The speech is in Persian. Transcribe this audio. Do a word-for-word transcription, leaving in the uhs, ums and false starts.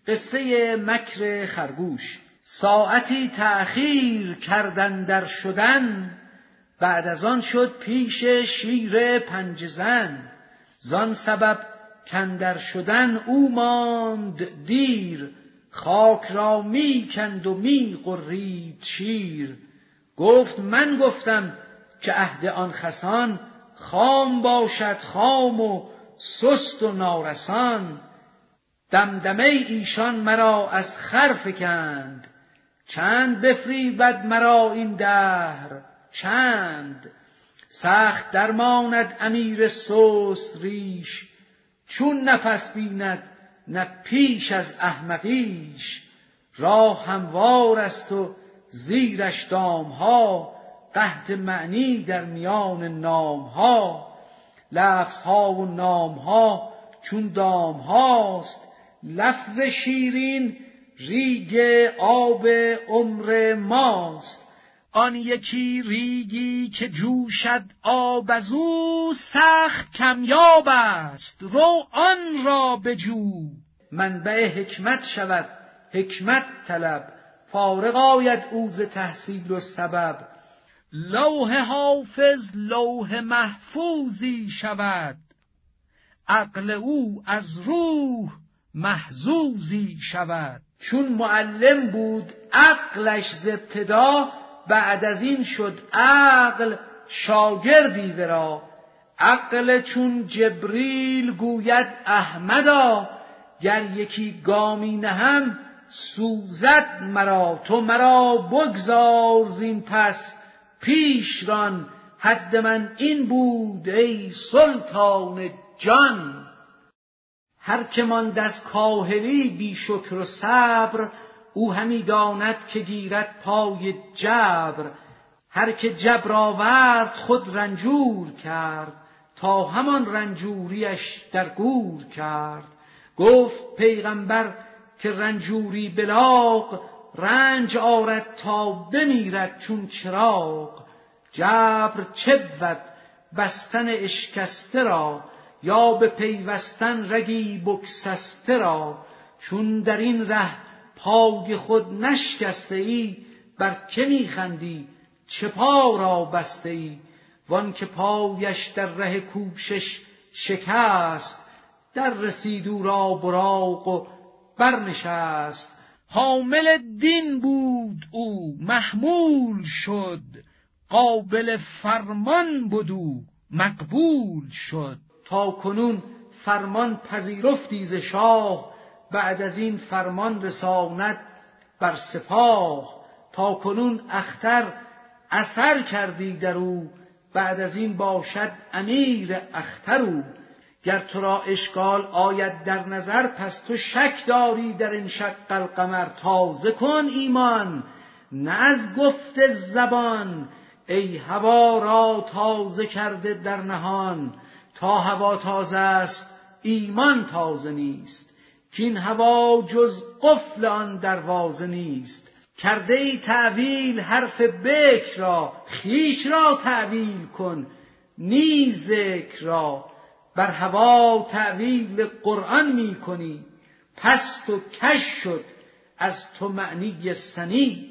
قصه مکر خرگوش. ساعتی تأخیر کردن در شدن، بعد از آن شد پیش شیر پنجه زن. زان سبب کاندر شدن او ماند دیر، خاک را می کند و می غرید شیر. گفت من گفتم که عهد آن خسان، خام باشد خام و سست و نارسان. دمدمه ایشان مرا از خر فکند، چند بفریبد مرا این دهر چند. سخت درماند امیر سست ریش، چون نفس بیند نه پیش از احمقیش. راه هموار است و زیرش دامها، قحط معنی در میان نامها. لفظها و نامها چون دامهاست، لفظ شیرین ریگ آب عمر ماست. آن یکی ریگی که جوشد آب از او، سخت کمیاب است رو آن را بجو. منبع حکمت شود حکمت طلب، فارغ آید او ز تحصیل و سبب. لوح حافظ لوح محفوظی شود، عقل او از روح محظوظی شود. چون معلم بود عقلش ز ابتدا، بعد از این شد عقل شاگردی ورا. عقل چون جبریل گوید احمدا، گر یکی گامی نهم سوزد مرا. تو مرا بگذار زین پس پیش ران، حد من این بود ای سلطان جان. هر که ماند از کاهلی بی شکر و صبر، او همی داند که گیرد پای جبر. هر که جبر آورد خود رنجور کرد، تا همان رنجوریش در گور کرد. گفت پیغمبر که رنجوری بلاغ، رنج آرد تا بمیرد چون چراغ. جبر چه بود بستن اشکسته را، یا به پیوستن رگی بگسسته را. چون در این ره پای خود نشکسته ای، بر که میخندی چه پا را بسته ای. وان که پایش در ره کوشش شکست، در رسید او را براق و برنشست. حامل دین بود او محمول شد، قابل فرمان بود او مقبول شد. تا کنون فرمان پذیرفتی ز شاه، بعد از این فرمان رساند بر سپاه. تا کنون اختر اثر کردی در او، بعد از این باشد امیر اختر او. گر تو را اشکال آید در نظر، پس تو شک داری در انشق القمر. تازه کن ایمان نه از گفت زبان، ای هوا را تازه کرده در نهان. تا هوا تازه است ایمان تازه نیست، کین هوا جز قفل آن دروازه نیست. کرده ای تأویل حرف بکر را، خویش را تأویل کن نیز ذکر را. بر هوا تأویل قرآن می کنی، پست و کش شد از تو معنی سنی.